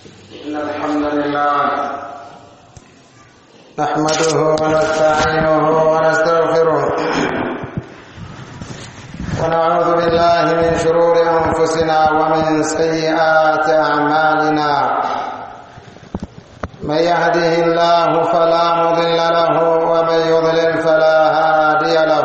إن الحمد لله نحمده ونستعينه ونستغفره ونعوذ بالله من شرور أنفسنا ومن سيئات أعمالنا من يهده الله فلا مضل له ومن يضلل فلا هادي له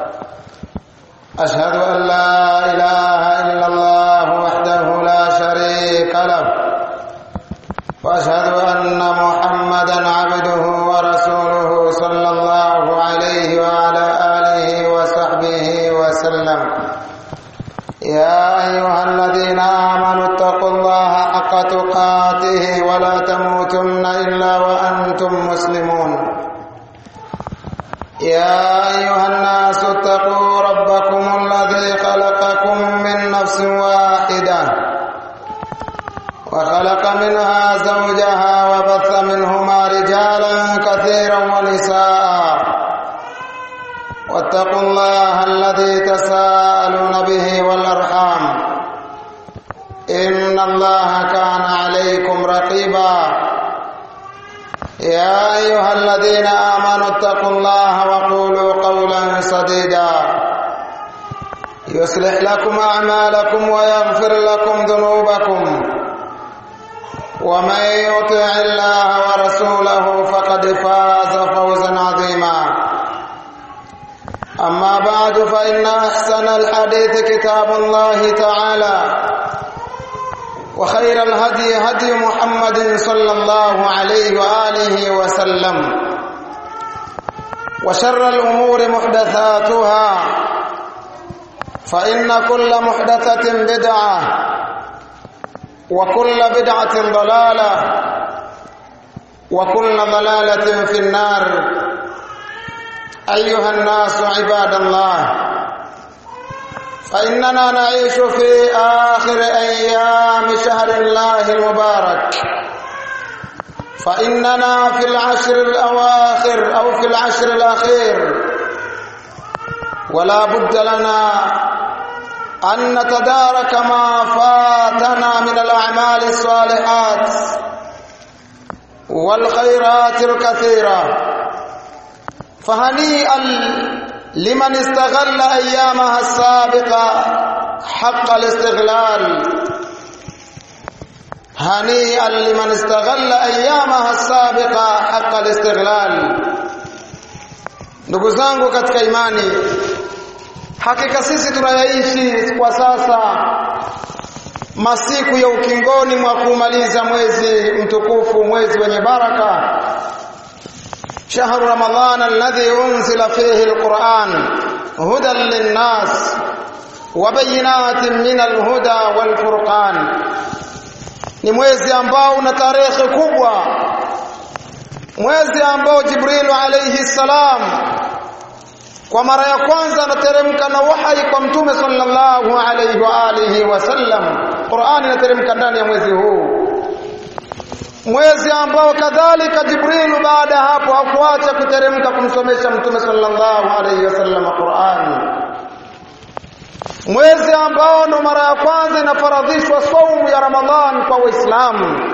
أشهد أن لا إله إلا الله وحده لا شريك له وأشهد أن محمدا عبده ورسوله صلى الله عليه وعلى آله وصحبه وسلم يا أيها الذين آمنوا اتقوا الله حق تقاته ولا تموتن إلا وأنتم مسلمون يا أيها الناس اتقوا ربكم الذي خلقكم من نفس واحدة وخلق منها زوجها وبث منهما رجالا كثيرا ونساء واتقوا الله الذي تساءلون به والأرحام إن الله كان عليكم رقيبا يا أيها الذين آمنوا اتقوا الله وقولوا قولا سديدا يصلح لكم أعمالكم ويغفر لكم ذنوبكم ومن يطع الله ورسوله فقد فاز فوزا عظيما أما بعد فإن أحسن الحديث كتاب الله تعالى وخير الهدي هدي محمد صلى الله عليه وآله وسلم وشر الأمور محدثاتها فإن كل محدثة بدعة وكل بدعة ضلالة وكل ضلالة في النار أيها الناس عباد الله فإننا نعيش في آخر أيام شهر الله المبارك فإننا في العشر الأواخر أو في العشر الأخير ولا بد لنا أن نتدارك ما فاتنا من الأعمال الصالحات والخيرات الكثيرة فهنيئا لمن استغل أيامها السابقة حق الاستغلال هنيئا لمن استغل أيامها السابقة حق الاستغلال. Ndugu zangu katika imani, hakika sisi tunayaishi kwa sasa masiku ya ukingoni mwa kumaliza mwezi mtukufu, mwezi wenye baraka, shahru Ramadhan alladhi unzila fihi alquran hudan linnas wa bayinatin min alhuda walfurqan. Ni mwezi ambao una tarehe kubwa, mwezi ambao Jibril alayhi salam kwa mara ya kwanza anateremka na wahi kwa mtume sallallahu alayhi wa alihi wasallam. Qur'ani inateremka ndani ya mwezi huu, mwezi ambao kadhalika Jibril baada hapo hakuacha kuteremka kumsomesha mtume sallallahu alayhi wasallam Qur'an. Mwezi ambao ndo mara ya kwanza inafaradhishwa saumu ya Ramadhan kwa Waislamu.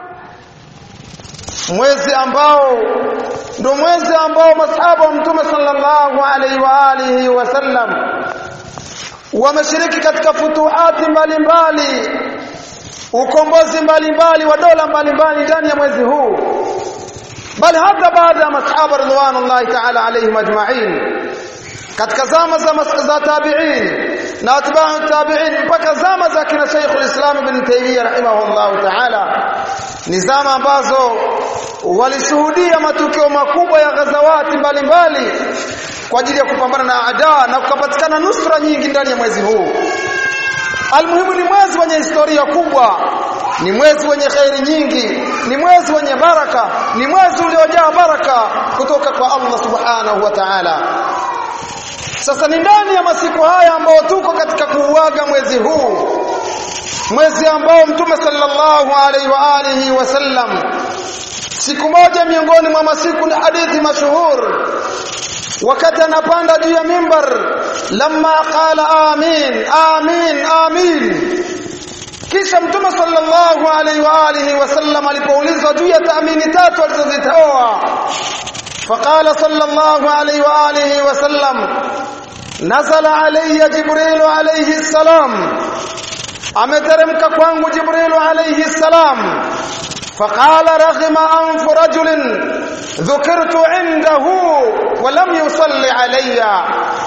Mwezi ambao ndo mwezi ambao masahaba wa mtume sallallahu alayhi wa alihi wasallam wameshiriki katika futuhati mbalimbali, ukombozi mbalimbali wa dola mbalimbali ndani ya mwezi huu, bali hata baada ya masahaba radhiallahu ta'ala alayhim ajma'in katika zama za tabi'in na atba'u tabi'in mpaka zama za kina Sheikh al-Islam Ibn Taymiyyah rahimahullahu ta'ala, ni zama ambazo walishuhudia matukio makubwa ya ghazawati mbalimbali kwa ajili ya kupambana na adaa na kupatikana nusra nyingi ndani ya mwezi huu. Almuhimu ni mwezi wenye historia kubwa, ni mwezi wenye khairi nyingi, ni mwezi wenye baraka, ni mwezi uliojaa baraka kutoka kwa Allah subhanahu wa ta'ala. Sasa ni ndani ya masiku haya ambao tuko katika kuuaga mwezi huu, mwezi ambao mtume sallallahu alaihi wa alihi wasallam siku moja miongoni mwa masiku ni hadithi mashuhur, wakati anapanda juu ya mimbar, lamma qala amin amin amin, Kisha Mtume sallallahu alaihi wa alihi wasallam alipoulizwa juu ya taamini tatu alizozitoa, faqala sallallahu alaihi wa alihi wasallam, nazala alayya Jibril alayhi salam, ameteremka kwangu Jibril alayhi salam, faqala raghima anfu rajulin dhukirtu indahu wa lam yusalli alayya,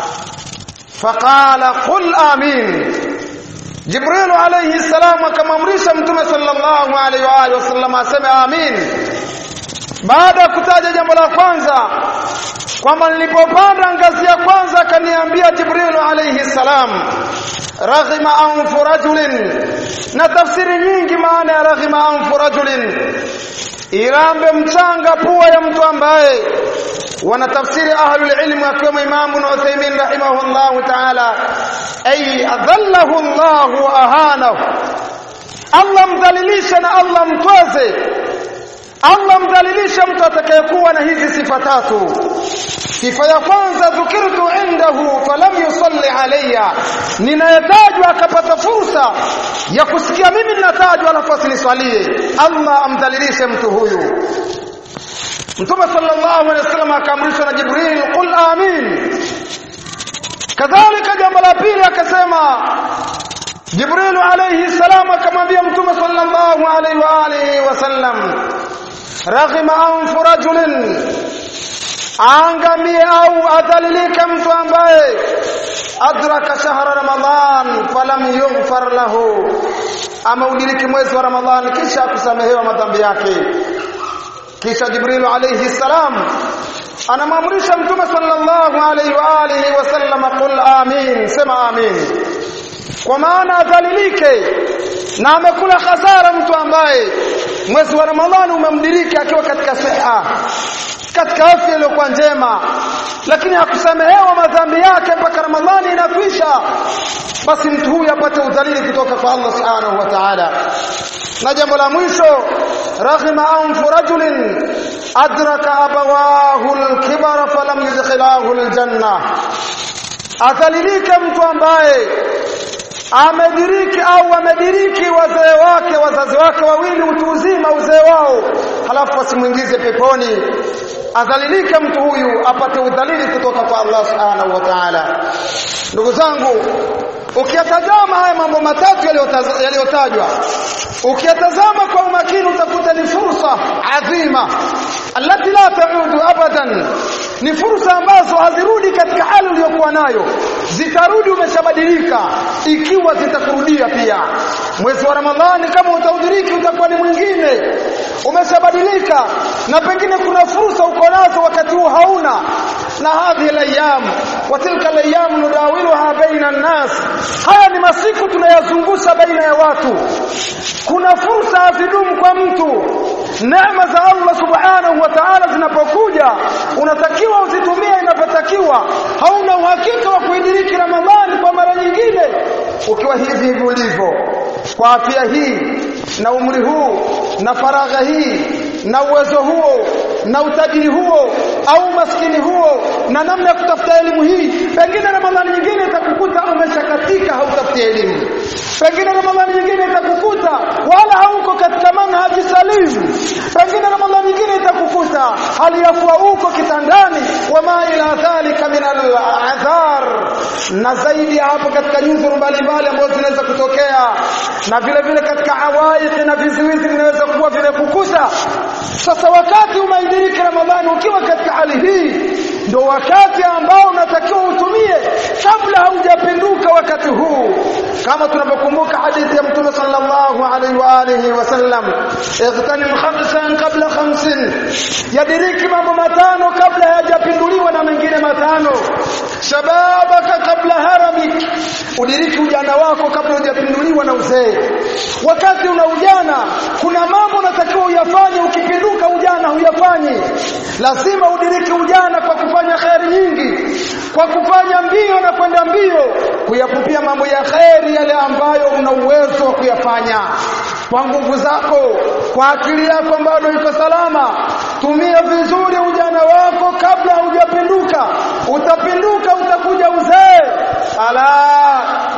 faqala qul amin. Jibril alayhi salam akamamrisha Mtume sallallahu alayhi wa alihi wasallam aseme amin. Baada ya kutaja jambo la kwanza kwamba nilipopanda ngazi ya kwanza akaniambia Jibril alayhi salam, raghima anfu rajulin, na tafsiri nyingi maana ya raghima anfu rajulin, irambe mchanga pua ya mtu ambaye wanatafsiri ahlul ilm akiwemo Imam Ibn Uthaymeen rahimahullah ta'ala, ay adhallahu Allah wa ahanahu, Allah mdhalilisha na Allah mtwaze. Allah mdhalilisha mtu atakayekuwa na hizi sifa tatu. Sifa ya kwanza, dhukirtu indahu falam yusalli alayya, ninayetajwa akapata fursa ya kusikia mimi ninatajwa alafu asiniswalie. Allah amdhalilishe mtu huyu. Mtume sallallahu alayhi wasallam akamrisha na Jibril, qul amin. Kadhalika jambo la pili akasema Jibril alayhi salam akamwambia Mtume sallallahu alayhi wa alihi wasallam, raghima anfu rajulin, angamie au adhalilika mtu ambaye adraka shahra Ramadhan falam yughfar lahu, ameudiriki mwezi wa Ramadhan kisha kusamehewa madhambi yake. Kisha Jibril alayhi salam anamamrisha Mtume sallallahu alayhi wa alihi wasallam, qul amin, sema amin. Kwa maana adhalilike na amekula khasara mtu ambaye mwezi wa Ramadhani umemdiriki akiwa katika siha, katika afya iliyokuwa njema, lakini hakusamehewa madhambi yake mpaka Ramadhani inakwisha, basi mtu huyu apate udhalili kutoka kwa Allah subhanahu wa ta'ala. Na jambo la mwisho, raghima anfu rajulin adraka abawahu al-kibara falam yudkhilahu al-janna, adhalilika mtu ambaye amediriki wazee wake, wazazi wake wawili utu uzima uzee wao, halafu asimuingize peponi. Adhalilika mtu huyu apate udhalili kutoka kwa Allah subhanahu wa ta'ala. Ndugu zangu, ukiyatazama haya mambo matatu yaliyotajwa, ukiyatazama kwa umakini utakuta ni fursa adhima allati la ta'udu abadan, ni fursa ambazo hazirudi katika hali uliyokuwa nayo, zitarudi umeshabadilika ikiwa zitakurudia pia. Mwezi wa Ramadhani kama utaudiriki utakuwa ni mwingine, umeshabadilika, na pengine kuna fursa uko nazo wakati huu hauna. Na hadhi alayam wa tilka alayam nudawiluha baina an-nas, haya ni masiku tunayazungusha baina ya watu. Kuna fursa hazidumu kwa mtu. Neema za Allah subhanahu wa ta'ala zinapokuja unatakiwa uzitumie inapotakiwa. Hauna uhakika wa kuidiriki Ramadhani kwa mara nyingine ukiwa hivi ulivyo, kwa afya hii na umri huu na faragha hii na uwezo huo na utajiri huo au maskini huo na namna ya kutafuta elimu hii. Pengine Ramadhani nyingine itakukuta umeshakatika, hautafuti elimu. Pengine Ramadhani nyingine itakukuta wala hauko katika manhaji salimu. Pengine Ramadhani nyingine itakukuta hali ya kuwa uko kitandani, wama ila dhalika min al-a'thar, na zaidi hapo katika nyuzo mbalimbali ambazo zinaweza kutokea, na vile vile katika awaiq na vizuizi vinaweza kuwa vinakukuta. Sasa wakati umeidiriki Ramadhani ukiwa katika hali hii, ndio wakati ambao unatakiwa utumie kabla haujapinduka wakati huu. Kama tunapokumbuka hadithi ya Mtume sallallahu alaihi wa alihi wasallam, ightanim khamsan qabla khamsin, yadiriki mambo matano kabla hayajapinduliwa na mengine matano. Shababaka kabla haramik, udiriki ujana wako kabla hujapinduliwa na uzee. Wakati una ujana kuna mambo unatakiwa uyafanye, ukipinduka ujana huyafanyi. Lazima udiriki ujana kwa kufanya khairi nyingi, kwa kufanya mbio na kwenda mbio kuyapupia mambo ya khairi yale ambayo una uwezo wa kuyafanya kwa nguvu zako, kwa akili yako ambayo iko salama. Tumia vizuri ujana wako kabla hujapinduka. Utapinduka utakuja uzee, ala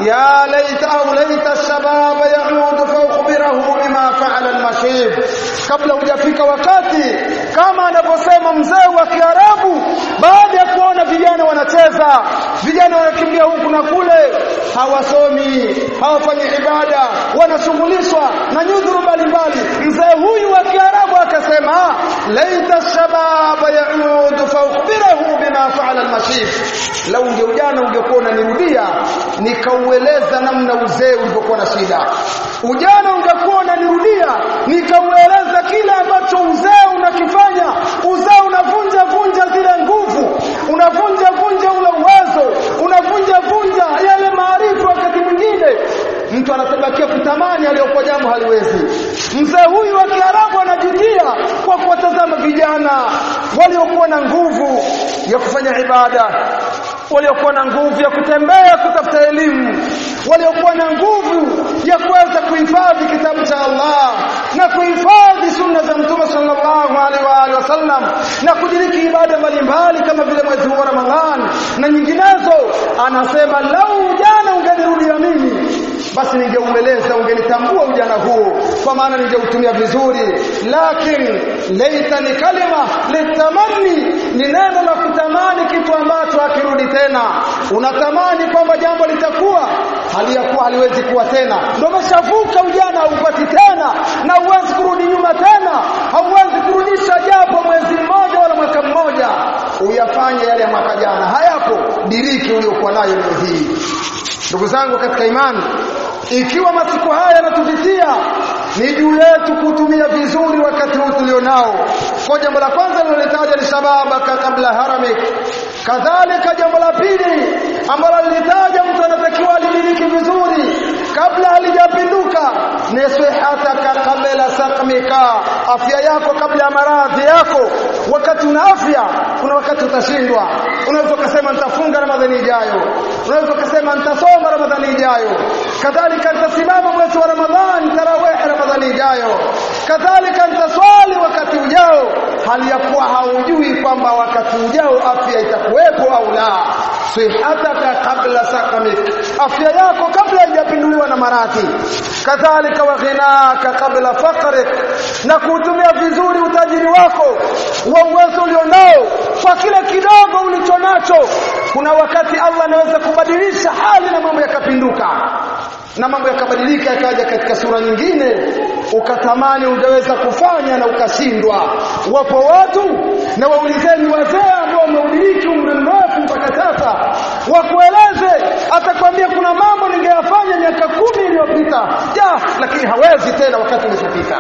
ya laita au laita ash-shabab ya'ud fa ukhbirahu bima fa'ala al-mashib. Kabla hujafika wakati kama anavyosema mzee wa Kiarabu, baada ya kuona vijana wanacheza, vijana wanakimbia huku na kule, hawasomi, hawafanyi ibada, wanashughulishwa na nyudhuru mbalimbali, mzee huyu wa Kiarabu akasema laita ash-shabab ya'ud fa ukhbirahu bima fa'ala al-mashib. Lau ujana ungekuwa unanirudia nikaueleza namna uzee ulivyokuwa na shida, ujana ungekuwa unanirudia nikaueleza kile ambacho uzee unakifanya. Uzee unavunja zile nguvu, unavunja ule uwezo, unavunja yale maarifa. Wakati mwingine mtu anatabakia kutamani aliyokuwa jambo haliwezi. Mzee huyu wa Kiarabu anajutia kwa kuwatazama vijana waliokuwa na nguvu ya kufanya ibada, waliokuwa na nguvu ya kutembea kutafuta elimu, waliokuwa na nguvu ya kuweza kuhifadhi kitabu cha Allah na kuhifadhi sunna za Mtume sallallahu alaihi wasallam na kudiriki ibada mbalimbali kama vile mwezi wa Ramadhani na nyinginezo. Anasema lau ujana ungenirudia mimi, basi ningeueleza, ungenitambua ujana huo, kwa maana ningeutumia vizuri. Lakini laita ni kalima litamanni, ni neno la kutamani kitu ambacho hakirudi tena. Unatamani kwamba jambo litakuwa, haliyakuwa, haliwezi kuwa tena. Ndio umeshavuka ujana, haupati tena na huwezi kurudi nyuma tena. Hauwezi kurudisha jambo mwezi mmoja wala mwaka mmoja uyafanye yale ya mwaka jana, hayapo. Diriki uliokuwa nayo leo hii. Ndugu zangu katika imani, ikiwa masiku haya yanatupitia, ni juu yetu kutumia vizuri wakati huu tulionao. Kwa jambo la kwanza nilitaja ni shababaka kabla haramik. Kadhalika jambo la pili ambalo nilitaja mtu anatakiwa aliliki vizuri kabla halijapinduka ni sihataka kabla saqmika, afya yako kabla ya maradhi yako. Wakati una afya, kuna wakati utashindwa. Unaweza kusema nitafunga Ramadhani ijayo, unaweza kusema nitasoma Ramadhani ijayo, kadhalika nitasimama mwezi wa Ramadhani, tarawih Ramadhani ijayo, kadhalika nitaswali wakati ujao, hali ya kuwa haujui kwamba wakati ujao afya itakuwepo au la. Sihataka kabla saqmik, afya yako kabla haijapinduliwa na maradhi. Kadhalika wa ghinaka kabla faqrik, na kutumia vizuri utajiri wako wa uwezo ulionao kwa kile kidogo ulichonacho. Kuna wakati Allah anaweza kubadilisha hali na mambo yakapinduka na mambo yakabadilika yakaja katika sura nyingine, ukatamani ungeweza kufanya na ukashindwa. Wapo watu, na waulizeni wazee ambao wameudiriki umri mrefu mpaka sasa, wakueleze, atakwambia kuna mambo ningeyafanya miaka 10 iliyopita, lakini hawezi tena wakati umeshapita.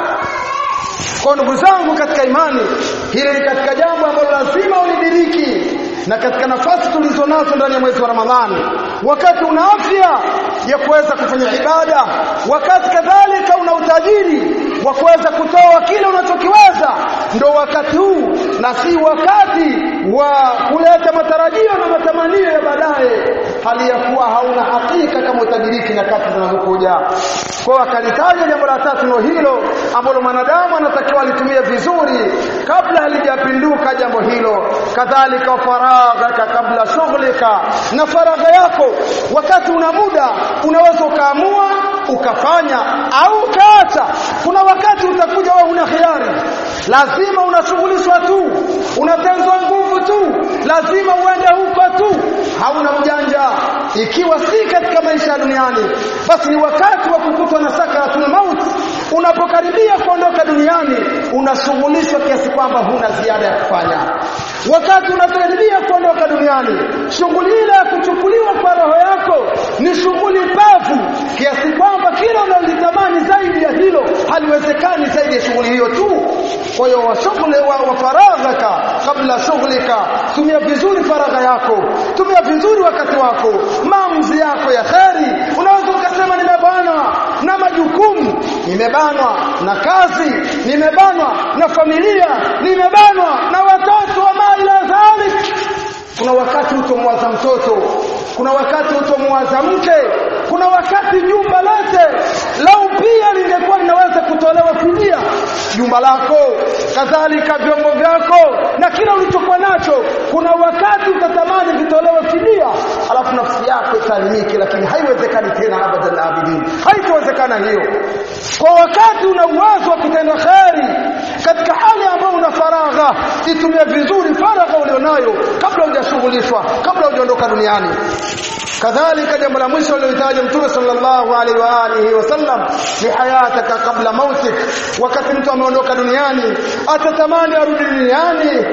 Kwa ndugu zangu katika imani, hili ni katika jambo ambalo lazima ulidiriki, na katika nafasi tulizonazo ndani ya mwezi wa Ramadhani, wakati una afya ya kuweza kufanya ibada, wakati kadhalika una utajiri wa kuweza kutoa kile unachokiweza, ndio wakati huu, na si wakati wa kuleta matarajio na matamanio ya baadaye, hali ya kuwa hauna hakika kama utadiriki nyakati zinazokuja. Kwa akalitaja jambo la tatu ndio hilo ambalo mwanadamu anatakiwa alitumie vizuri kabla halijapinduka jambo hilo. Kadhalika faragha kabla shughlika, na faragha yako wakati una muda unaweza ukaamua ukafanya au ukaacha. Kuna wakati utakuja wewe una khiari, lazima unashughulishwa tu, unatenzwa nguvu tu, lazima uende huko tu, hauna ujanja. Ikiwa si katika maisha ya duniani, basi ni wakati wa kukutwa na sakaratul maut. Unapokaribia kuondoka duniani, unashughulishwa kiasi kwamba huna ziada ya kufanya. Wakati unakaribia kuondoka duniani, shughuli ile ya kuchukuliwa kwa roho yako ni shughuli pavu kiasi kwamba kila unalitamani zaidi ya hilo haliwezekani zaidi ya shughuli hiyo tu. Kwa hiyo washughuli wa faraghaka kabla shughlika, tumia vizuri faragha yako, tumia vizuri wakati wako, maamuzi yako ya kheri. Unaweza ukasema nimebanwa na majukumu, nimebanwa na kazi, nimebanwa na familia, nimebanwa na watoto wa maila dhalik. Kuna wakati utomwaza mtoto, kuna wakati utomwaza mke, kuna wakati jumba lote lau pia lingekuwa linaweza kutolewa fidia, jumba lako, kadhalika vyombo vyako na kila ulichokuwa nacho, kuna wakati utatamani vitolewe fidia, alafu nafsi yako italimiki, lakini haiwezekani tena abadan abidin, haitawezekana hiyo. Kwa wakati una uwezo wa kutenda khairi katika hali ambayo una faragha, itumie vizuri faragha ulionayo kabla hujashughulishwa, kabla hujaondoka duniani. kadhalika jambo la mwisho alilotaja Mtume sallallahu alaihi wa alihi wasallam ni hayataka kabla mautik, wakati mtu ameondoka duniani atatamani arudi duniani,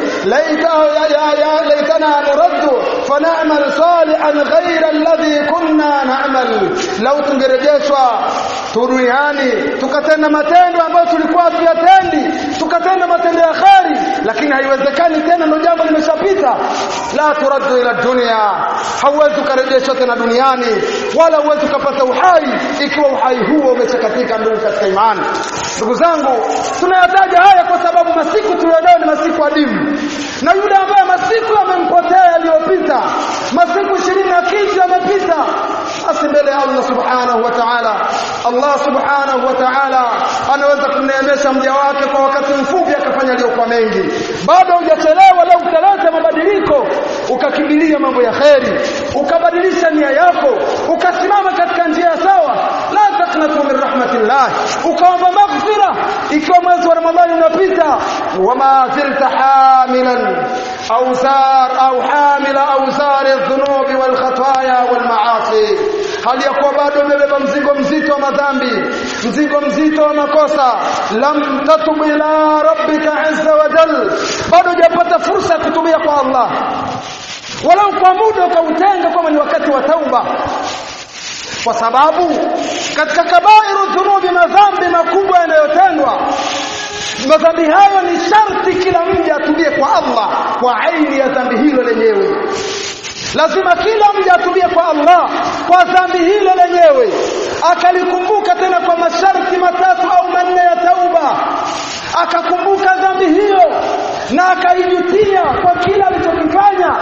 laitana nuraddu fana'mal salihan ghayra alladhi kunna na'mal, lau tungerejeshwa duniani tukatenda matendo ambayo tulikuwa tuyatendi, tukatenda matendo ya kheri, lakini haiwezekani tena, ndio jambo limeshapita. La turaddu ila dunya, hauwezi kurejeshwa tena duniani, wala huwezi kupata uhai ikiwa uhai huo umechakatika. Ndugu katika imani, ndugu zangu, tunayataja haya kwa sababu masiku tulionayo ni masiku adimu, na yule ambaye masiku yamempotea yaliyopita, masiku 20 yamepita, basi mbele ya Allah subhanahu wa ta'ala, Allah subhanahu wa ta'ala anaweza kumneemesha mja wake kwa wakati mfupi akafanya aliyokuwa mengi. Bado hujachelewa leo utaleta mabadiliko, ukakimbilia mambo ya kheri, ukabadilisha nia yako, ukasimama katika njia sawa. La taqnatu min rahmatillah, ukaomba maghfira ikiwa mwezi wa Ramadhani unapita. Wama zilta hamilan awzar au hamila awzar adh-dhunubi wal khataya wal maasi, hali ya kuwa bado umebeba mzigo mzito wa madhambi, mzigo mzito wa makosa. Lam tatub ila rabbika azza wa jalla, bado hujapata fursa ya kutubia kwa Allah, walau kwa muda ukautenga kama ni wakati wa tauba, kwa sababu katika kabairu dhunubi, madhambi makubwa yanayotendwa, madhambi hayo ni sharti kila mja atubie kwa Allah kwa aini ya dhambi hilo lenyewe. Lazima kila mja atubie kwa Allah kwa dhambi hilo lenyewe, akalikumbuka tena kwa masharti 3 au 4 ya tauba, akakumbuka dhambi hiyo na akaijutia kwa kila alichokifanya,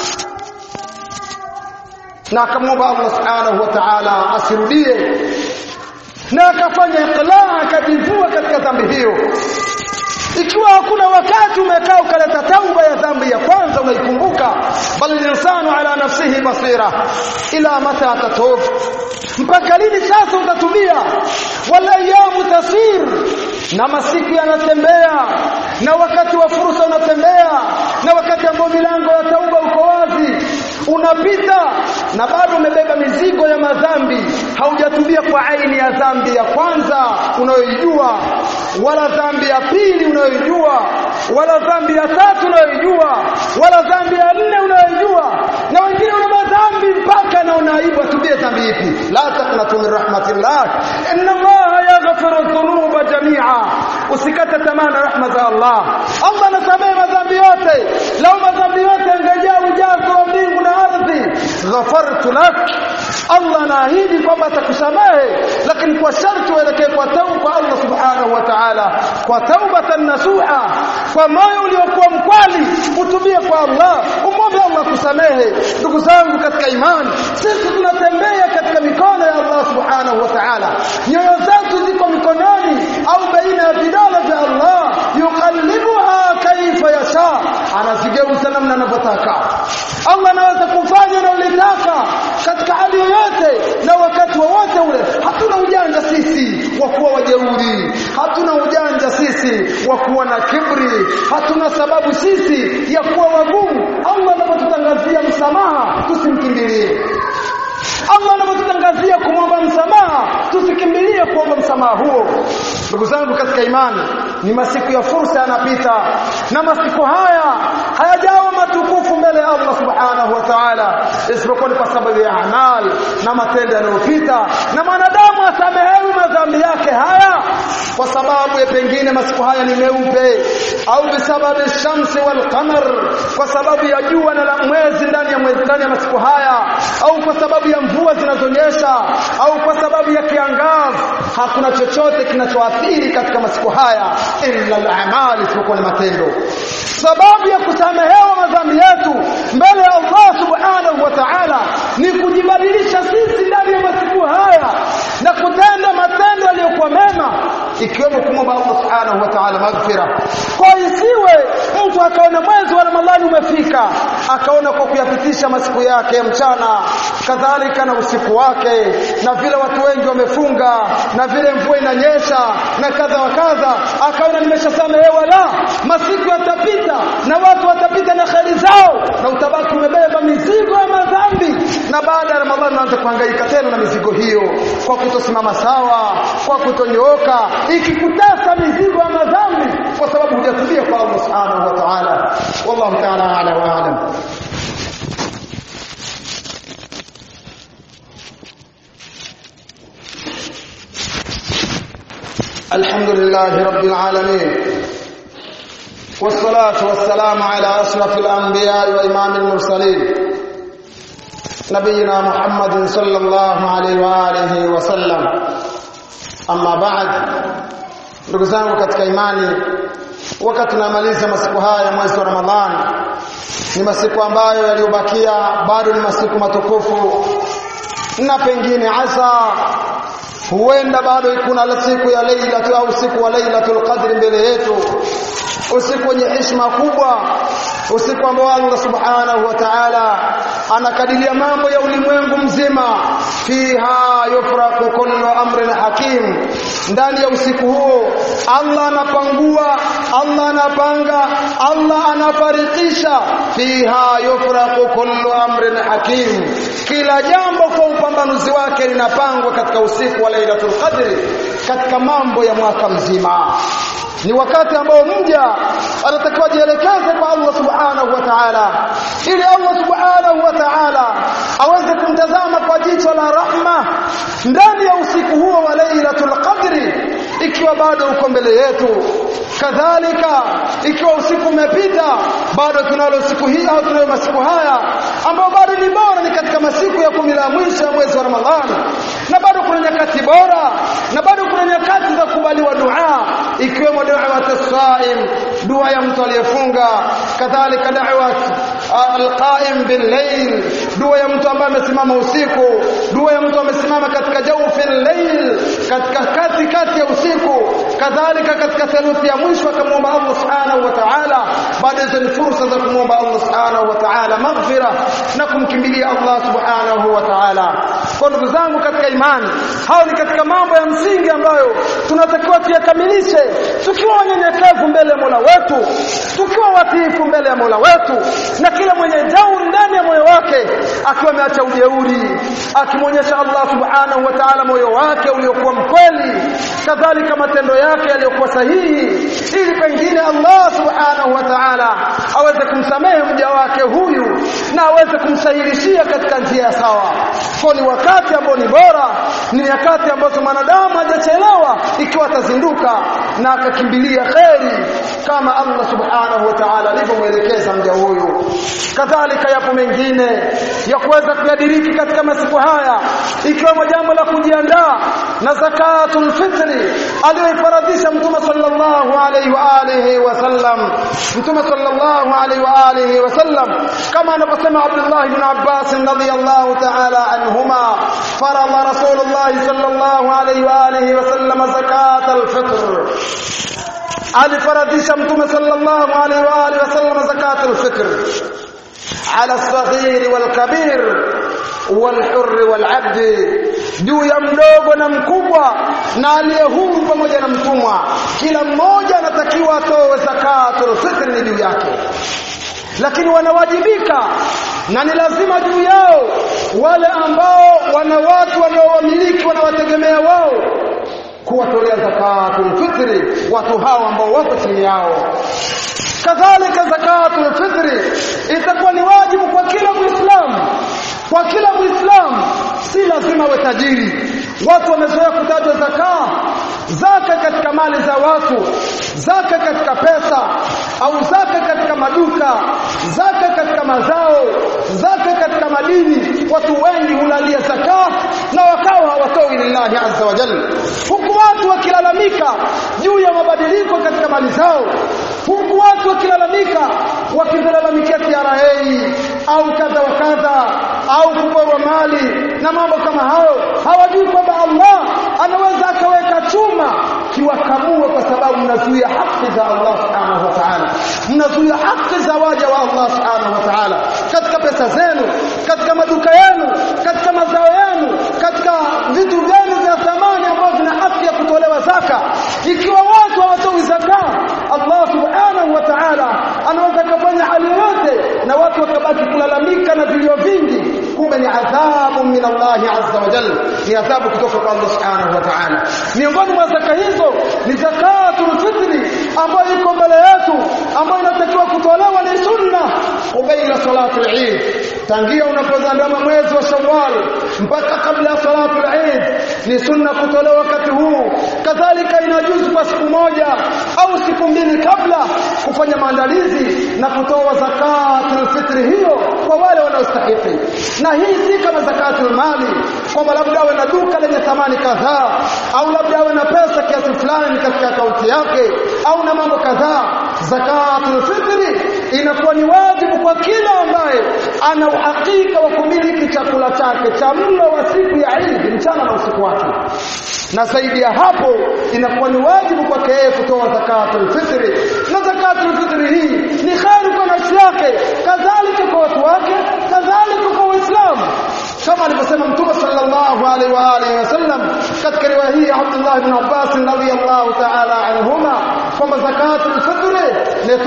na akamwomba Allah subhanahu wa ta'ala asirudie, na akafanya iqlaa, akajivua katika dhambi hiyo. Ikiwa hakuna wakati umekaa ukaleta tauba ya dhambi ya kwanza unaikumbuka, bali insanu ala nafsihi basira, ila mata tatub, mpaka lini sasa utatubia? Wala ayamu tasir, na masiku yanatembea, na wakati wa fursa unatembea, na wakati ambao milango ya tauba uko wazi unapita, na bado umebeba mizigo ya madhambi, haujatubia kwa aini ya dhambi ya kwanza unayojua, wala dhambi ya pili unayojua, wala dhambi ya 3 unayojua, wala dhambi ya 4 unayojua, na wengine wana madhambi mpaka na unaibu atubie dhambi ipi. La taqnatu min rahmatillah, inna Allah yaghfiru dhunuba jami'a, usikate tamaa na rahma za Allah. Allah anasamehe madhambi yote. Lau madhambi yote angejaa ujazo wa mbingu na ardhi, ghafartu lak, Allah anaahidi kwamba atakusamehe, lakini kwa sharti uelekee kwa tauba Allah subhanahu wa ta'ala, kwa taubatan nasuha, kwa moyo uliokuwa mkweli, utubie kwa Allah, umwombe Allah kusamehe. Ndugu zangu katika imani, sisi tunatembea katika mikono ya Allah subhanahu wa ta'ala, nyoyo zetu ziko mikononi au baina ya vidole vya Allah, yuqallibuha kaifa yasha, anazigeuza namna anavyotaka. Allah anaweza kufanya na ulitaka katika hali yoyote na wakati wowote ule. Hatuna ujanja sisi wa kuwa wajeuri, hatuna ujanja sisi wa kuwa na kibri, hatuna sababu sisi ya kuwa wagumu. Allah anapotutangazia msamaha tusimkimbilie, Allah anapotutangazia kumwomba msamaha tusikimbilie kuomba msamaha huo. Ndugu zangu katika imani, ni masiku ya fursa yanapita, na masiku haya hayajawa matukufu mbele ya Allah subhanahu wa ta'ala isipokuwa kwa sababu ya amali na matendo yanayopita, na mwanadamu asamehewi madhambi yake haya kwa sababu ya pengine masiku haya ni meupe, au bisababu shamsi wal qamar, kwa sababu ya jua na mwezi ndani ya masiku haya, au kwa sababu ya mvua zinazonyesha, au kwa sababu ya kiangazi. Hakuna chochote kinachoathiri katika masiku haya illa al-a'mal, isipokuwa matendo. Sababu ya kusamehewa madhambi yetu mbele ya Allah subhanahu wa ta'ala ni kujibadilisha sisi ndani ya masiku haya na kutenda matendo yaliyokuwa mema. ikiwemo kumwomba Allah subhanahu wa ta'ala maghfira. Kwa isiwe mtu akaona mwezi wa Ramadhani umefika akaona kwa kuyapitisha masiku yake ya mchana kadhalika na usiku wake, na vile watu wengi wamefunga na vile mvua inanyesha na kadha wa kadha, akaona nimeshasamehewa. La, masiku yatapita na watu watapita na kheri zao, na utabaki umebeba mizigo ya madhambi, na baada ya Ramadhani unaanza kuhangaika tena na mizigo hiyo kwa kutosimama sawa, kwa kutonyooka, ikikutasa mizigo ya madhambi kwa sababu hujatubia kwa Allah subhanahu wa ta'ala. Wallahu ta'ala a'la wa a'lam. Alhamdulillahi rabbil alamin, wassalatu wassalamu ala ashrafil anbiya wa imamil mursalin nabiyina Muhammadin sallallahu alayhi wa alihi wa sallam. Amma ba'd, ndugu zangu katika imani, wakati tunamaliza masiku haya mwezi wa Ramadhani, ni masiku ambayo yaliyobakia bado ni masiku matukufu, na pengine asa huenda bado kuna siku ya Lailatul au siku wa Lailatul Qadr mbele yetu, usiku wenye heshima kubwa, usiku ambao Allah subhanahu wa ta'ala anakadiria mambo ya ulimwengu mzima. Fiha yufraqu kullu amrin hakim, ndani ya usiku huo Allah anapangua, Allah anapanga, Allah anafarikisha. Fiha yufraqu kullu amrin hakim, kila jambo kwa upambanuzi wake linapangwa katika usiku wa Lailatul Qadr, katika mambo ya mwaka mzima. Ni wakati ambao mja anatakiwa jielekeze kwa Allah subhanahu wa ta'ala, ili Allah subhanahu wa ta'ala aweze kumtazama kwa jicho la rahma ndani ya usiku huo wa Lailatul Qadr, ikiwa bado uko mbele yetu. Kadhalika ikiwa usiku umepita, bado tunalo siku hii au tunayo masiku haya ambao bado ni bora, ni katika masiku ya 10 la mwisho ya mwezi wa Ramadhani, na bado kuna nyakati bora, na bado kuna nyakati za kubaliwa dua, ikiwemo dua as-saim, dua ya mtu aliyefunga, kadhalika dua al-qaim bil-layl, dua ya mtu ambaye amesimama usiku, dua ya mtu amesimama katika jawfil layl, katika kati ya usiku, kadhalika katika theluthi ya mwisho akamwomba Allah subhanahu wa ta'ala. Baada hizo ni fursa za kumwomba Allah subhanahu wa ta'ala maghfira na kumkimbilia Allah subhanahu wa ta'ala. Kwa ndugu zangu katika imani, hao ni katika mambo ya msingi ambayo tunatakiwa tuyakamilishe tukiwa wanyenyekevu mbele ya Mola wetu, tukiwa watiifu mbele ya Mola wetu, na kila mwenye jeuri ndani ya moyo wake akiwa ameacha ujeuri, akimwonyesha Allah subhanahu wa ta'ala moyo wake uliokuwa mkweli, kadhalika matendo yake yaliyokuwa sahihi, ili pengine Allah subhanahu wa ta'ala aweze kumsamehe mja wake huyu na aweze kumsahilishia katika njia sawa. Kwa ni wakati ambao ni bora, ni nyakati ambazo mwanadamu hajachelewa ikiwa atazinduka na akakimbilia kheri kama Allah subhanahu wa ta'ala alivyomwelekeza mja huyu. Kadhalika yapo mengine ya kuweza kuyadiriki katika masiku haya, ikiwemo jambo la kujiandaa na zakatul fitri aliyofaradhisha Mtume sallallahu alaihi wa alihi wasallam. Mtume sallallahu alaihi wa alihi wasallam kama anavyosema Abdullah ibn Abbas radhiyallahu ta'ala anhuma, farada Rasulullah sallallahu alaihi wa alihi wasallam zakatul fitr, alifaradhisha Mtume sallallahu alaihi wa alihi wasallam zakatul fitr ala as-saghir wal-kabir wal-hurr wal-'abd, juu ya mdogo na mkubwa na aliye huru pamoja na mtumwa. Kila mmoja anatakiwa atoe zakatul fitr ni juu yake, lakini wanawajibika na ni lazima juu yao wale ambao wana watu wanaowamiliki, wanawategemea wao, kuwatolea zakatul fitri watu hao ambao wako chini yao. Kadhalika zakatul fitri itakuwa ni wajibu kwa kila Muislamu. Kwa kila Muislamu, si lazima awe tajiri. Watu wamezoea kutajwa zaka katika mali za watu, zaka katika pesa, au zaka katika maduka, zaka katika mazao, zaka katika madini. Watu wengi hulalia zaka na wakawa hawatoi lillahi azza wa jalla, huku watu wakilalamika juu ya mabadiliko katika mali zao, huku watu wakilalamika wakilalamikia TRA au kadha wa kadha au kuporwa mali na mambo kama hayo. Hawajui kwamba Allah anaweza akaweka chuma siwakamue kwa sababu mnazuia haki za Allah subhanahu wa ta'ala, mnazuia haki za waja wa Allah subhanahu wa ta'ala katika pesa zenu, katika maduka yenu, katika mazao yenu, katika vitu vyenu vya thamani ambavyo vina haki ya kutolewa zaka. Ikiwa watu hawatoi zaka, Allah subhanahu wa ta'ala anaweza kufanya hali yote na watu wakabaki kulalamika na vilio vingi. Kumbe ni adhabu min Allah azza wa jalla, ni adhabu kutoka kwa Allah subhanahu wa ta'ala. Miongoni mwa zaka hizo ni zakatul fitri ambayo iko mbele yetu, ambayo inatakiwa kutolewa ni sunna kabla salatul Eid. Tangia unapozandama mwezi wa Shawwal mpaka kabla ya salatul Eid ni sunna kutolewa wakati huu. Kadhalika inajuzu kwa siku moja au siku mbili kabla kufanya maandalizi na kutoa zakatul fitri hiyo kwa wale wanaostahili. Na hii si kama zakatul mali kwamba labda awe na duka lenye thamani kadhaa au labda awe na pesa kiasi fulani katika akaunti yake au na mambo kadhaa. Zakatul fitri inakuwa ni wajibu kwa kila ambaye ana uhakika wa kumiliki chakula chake cha mlo wa siku ya Eid, mchana na usiku wake. Na zaidi ya hapo inakuwa ni wajibu kwake yeye kutoa zakatul fitri. Na zakatul fitri hii ni kheri kwa nafsi yake, kadhalika kwa watu wake, kadhalika kwa Uislamu, kama alivyosema Mtume sallallahu alaihi wa alihi wasallam katika riwaya hii ya Abdullah ibn Abbas radhiyallahu ta'ala anhuma kwamba zakatul fitri ni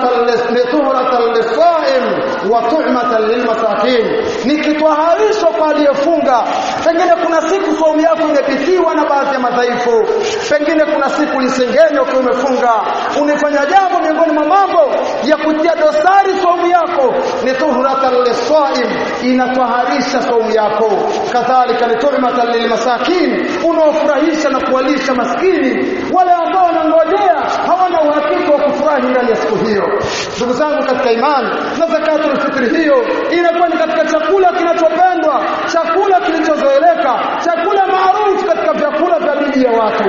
tuhratan lis-sa'im wa tu'matan lil-masakin, ni kitwaharisho kwa aliyefunga. Pengine kuna siku saumu yako imepitiwa na baadhi ya madhaifu, pengine kuna siku lisengenyo kwa umefunga, unafanya jambo miongoni mwa mambo ya kutia dosari saumu yako, ni tuhratan lis-sa'im, inatwaharisha saumu yako. Kadhalika ni tu'matan lil-masakin, unaofurahisha na kuwalisha maskini wale ambao wanangojea, hawana uhakika wa kufurahi ndani ya siku hiyo. Ndugu zangu katika imani, na zakatul fitri hiyo inakuwa ni katika chakula kinachopendwa, chakula kilichozoeleka, chakula maarufu katika vyakula vya dini ya watu.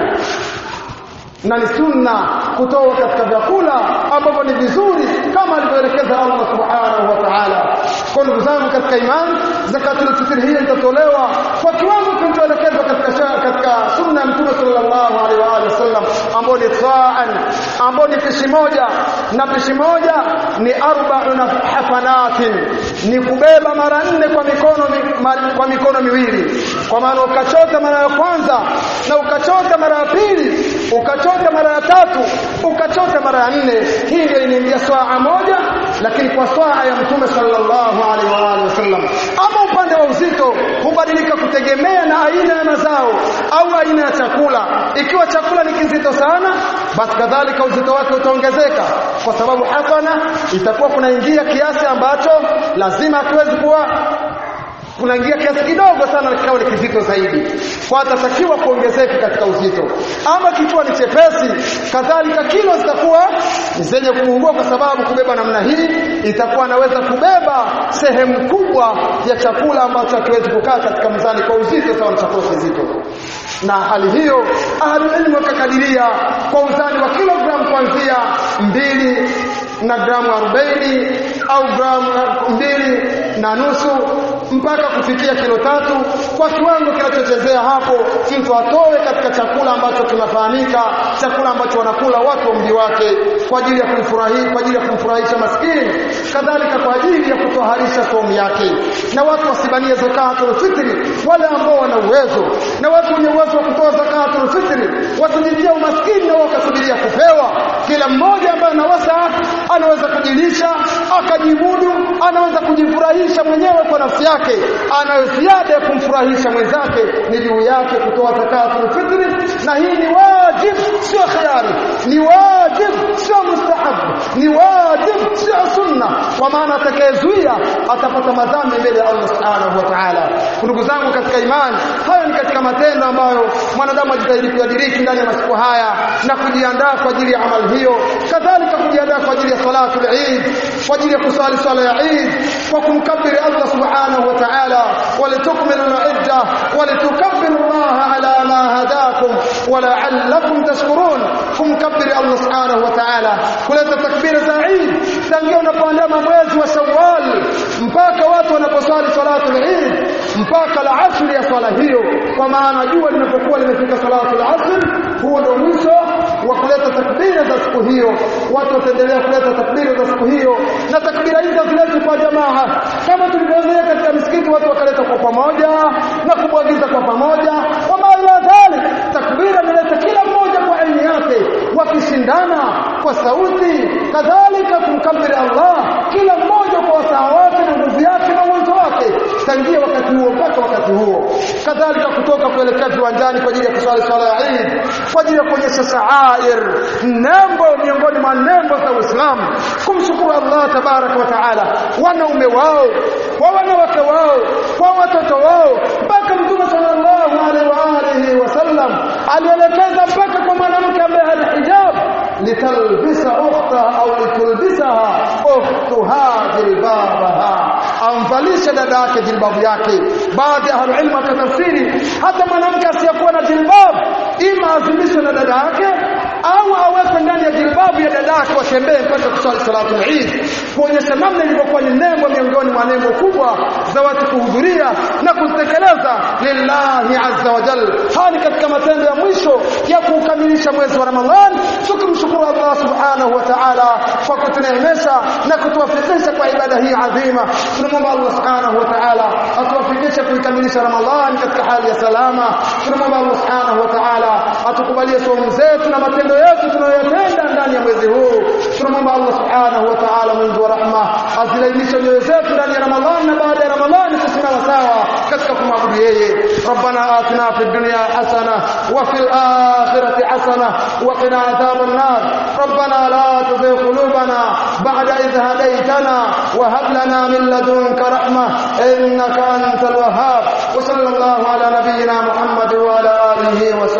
Na ni sunna kutoa katika vyakula ambavyo ni vizuri kama alivyoelekeza Allah subhanahu wa ta'ala. Kwa ndugu zangu katika imani, zakatul fitri hiyo itatolewa kwa kiwango kilichoelekezwa katika sunna ya Mtume sallallahu alaihi wa wasallam, ambayo ni sa'an, ambayo ni pishi moja, na pishi moja ni 40 hafanatin, ni kubeba mara 4 kwa mikono miwili. Kwa maana ukachota mara ya kwanza na ukachota mara ya pili, ukachota mara ya tatu, ukachota mara ya 4, hii ndio inaingia saa moja, lakini kwa saa ya Mtume sallallahu alaihi wasallam. Ama upande wa uzito hubadilika kutegemea na aina ya mazao au aina ya chakula. Ikiwa chakula ni kizito sana, basi kadhalika uzito wake utaongezeka, kwa sababu hapana itakuwa kunaingia kiasi ambacho lazima akiwezi kuwa kunaingia kiasi kidogo sana na kikawa ni kizito zaidi, kwa atatakiwa kuongezeka katika uzito. Ama kikiwa ni chepesi, kadhalika kilo zitakuwa zenye kupungua, kwa sababu kubeba namna hii itakuwa anaweza kubeba sehemu kubwa ya chakula ambacho hakiwezi kukaa katika mzani kwa uzito sawa na chakula kizito. Na hali hiyo ahlul ilmu wakakadiria kwa uzani wa kilogramu kuanzia 2 na gramu 40 au gramu 2 na nusu mpaka kufikia kilo 3, kwa kiwango kinachochezea hapo mtu atoe katika chakula ambacho kinafahamika, chakula ambacho wanakula watu wa mji wake kwa ajili ya kumfurahisha, kwa ajili ya kumfurahisha maskini, kadhalika kwa ajili ya kutoharisha saumu yake. Na watu wasibanie zakatul fitri, wale ambao wana uwezo, na watu wenye uwezo wa kutoa zakatul fitri wasijitia umaskini na wakasubiria kupewa. Kila mmoja ambaye ana wasaa anaweza kujilisha, akajimudu, anaweza kujifurahisha mwenyewe kwa nafsi yake, ana ziada ya kumfurahisha mwenzake, ni juu yake kutoa zakatul fitri. Na hii ni wajib, sio khiari, ni wajib, sio mustahab, ni wajib, sio sunna, kwa maana atakayezuia atapata madhambi mbele ya Allah subhanahu wa ta'ala. Ndugu zangu katika imani, haya ni katika matendo ambayo mwanadamu ajitahidi kuyadiriki ndani ya masiku haya na kujiandaa kwa ajili ya amali hiyo, kadhalika kujiandaa kwa ajili ya salatul Eid, kwa ajili ya kusali swala ya Eid, kwa kumkabiri Allah subhanahu wa ta'ala, walitukmilu al-idda walitukabbiru Allah ala ma hadakum wa la'allakum tashkurun. Kumkabiri Allah subhanahu wa ta'ala, kuleta takbira za Eid tangia unapoandama mwezi wa Shawwal mpaka watu wanaposali salatul Eid mpaka al-asr ya swala hiyo, kwa maana jua linapokuwa limefika salatul asr, huo ndio mwisho wa kuleta takbira za siku hiyo. Watu wataendelea kuleta takbira za siku hiyo, na takbira hizo ziletwe kwa jamaa kama tulivyozoea katika misikiti, watu wakaleta kwa pamoja na kubwagiza kwa pamoja. Kwa maana dhali takbira inaleta kila mmoja kwa aina yake, wakishindana kwa sauti, kadhalika kumkabiri Allah kila mmoja kwa wasaa wake na nguvu yake na uwezo wake, tangia wakati huo mpaka wakati huo. Kadhalika kutoka kuelekea viwanjani kwa ajili ya kusali swala ya Eid, kwa ajili ya kuonyesha sha'air, nembo miongoni mwa nembo za Uislamu, kumshukuru Allah tabaraka wa taala, wanaume wao, kwa wanawake wao, kwa watoto wao, mpaka Mtume sallallahu alaihi wa alihi wasallam alielekeza mpaka kwa mwanamke ambaye hana hijab, litalbisa ukhtaha au litulbisaha ukhtuha jilbabaha, amvalisha dada yake jilbabu yake. Baadhi ya ahlulilmu wakatafsiri hata mwanamke asiyekuwa na jilbab ima azimishwe na dada yake au awekwe ndani ya jilbabu ya dada yake, watembee mpaka kusali salatul Eid, kuonyesha namna ilivyokuwa ni nembo miongoni mwa nembo kubwa za watu kuhudhuria na kutekeleza lillahi azza wa jalla. Hali katika matendo ya mwisho ya kukamilisha mwezi wa Ramadhani, tukimshukuru Allah subhanahu wa ta'ala kwa kutuneemesha na kutuwafikisha kwa ibada hii adhima. Tunamwomba Allah subhanahu wa ta'ala atuwafikishe kuikamilisha Ramadhani katika hali ya salama. Tunamwomba Allah subhanahu wa ta'ala atukubalie saumu zetu na matendo yetu tunayotenda ndani ya mwezi huu. Tunamwomba Allah subhanahu wa ta'ala mwingi wa rahma azilainishe nyoyo zetu ndani ya Ramadhani na baada ya Ramadhani tusimama sawa katika kumwabudu yeye. Rabbana atina fid dunya hasana wa fil akhirati hasana wa qina adhaban nar. Rabbana la tuzigh qulubana ba'da idh hadaytana wa hab lana min ladunka rahmah innaka antal wahhab. Wa sallallahu ala nabiyyina Muhammad wa ala alihi wa